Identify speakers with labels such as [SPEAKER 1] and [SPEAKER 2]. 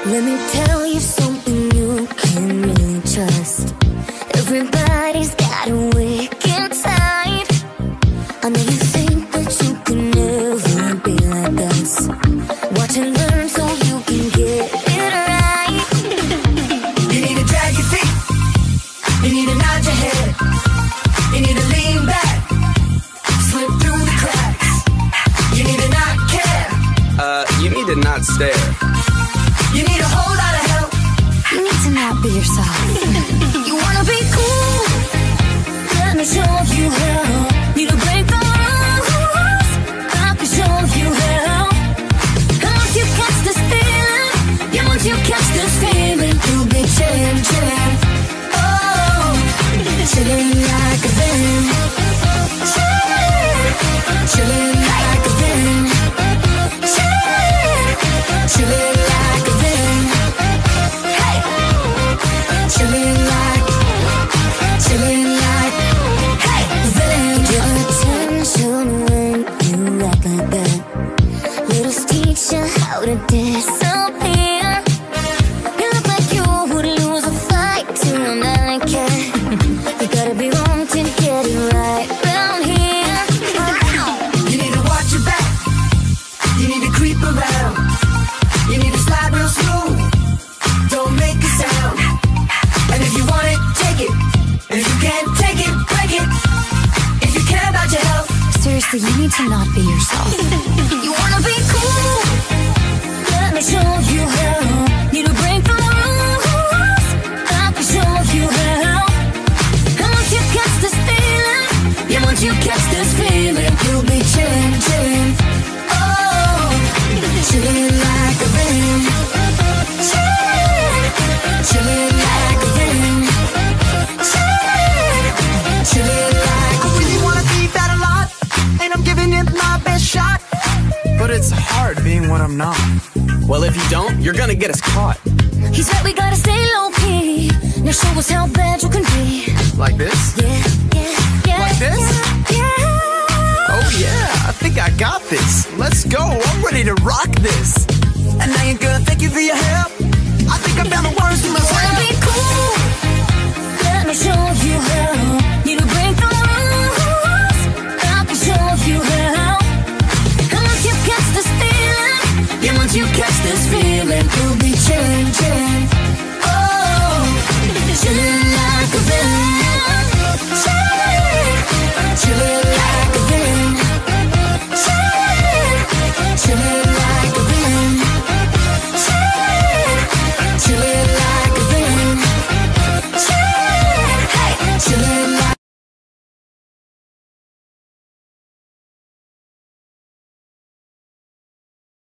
[SPEAKER 1] Let me tell you something you can really trust. Everybody's got a wicked side. I know you think that you can never be like us. Watch and learn so you can get it right.
[SPEAKER 2] You need to drag your feet. You need to nod your head. You need to lean back, slip through the cracks. You need to not care.
[SPEAKER 3] You need to not stare.
[SPEAKER 2] You need a whole lot of help.
[SPEAKER 1] You need to not be yourself. You wanna be cool? Let me show you how. Need to break the rules. I can show you how. Once you catch this feeling, yeah, once you catch this feeling, you'll be chillin', chillin'. Oh, chillin' like a villain. Chillin', chillin' like a villain. Chillin', chillin' like a villain. Hey, chillin' like, hey, villain. Get attention when you act like that. Let us teach you how to disappear. You look like you would lose a fight to an alley cat. You gotta be wrong to get it right round here.
[SPEAKER 2] You need to watch your back. You need to creep around. You need to slide real smooth. Don't make a sound. And if you want it, take it. And if you can't take it, break it. If you care about your health,
[SPEAKER 1] Seriously, you need to not be yourself. You wanna be cool? Let me show you how. Need to break the rules. I can show you how. And once you catch this feeling, yeah, once you catch this feeling, you'll be chillin', chillin'. Oh, chillin' like a villain. Chillin', chillin' like a villain. Chillin', chillin' like
[SPEAKER 2] I really wanna be that a lot, and I'm giving it my best shot.
[SPEAKER 3] But it's hard being what I'm not. Well, if you don't, you're gonna get us caught.
[SPEAKER 1] He said we gotta stay low-key. Now show us how bad you can be.
[SPEAKER 3] Like this?
[SPEAKER 1] Yeah, yeah, yeah.
[SPEAKER 3] Like this?
[SPEAKER 1] Yeah, yeah.
[SPEAKER 3] Oh yeah, I think I got this. Let's go, I'm ready to rock this.
[SPEAKER 2] And now you're good, thank you for your help. I think I found the words to
[SPEAKER 1] Wanna
[SPEAKER 2] myself.
[SPEAKER 1] be cool? Let me show you how. Need to break the rules. I can show you how. And once you catch this feeling, yeah, once you catch this feeling,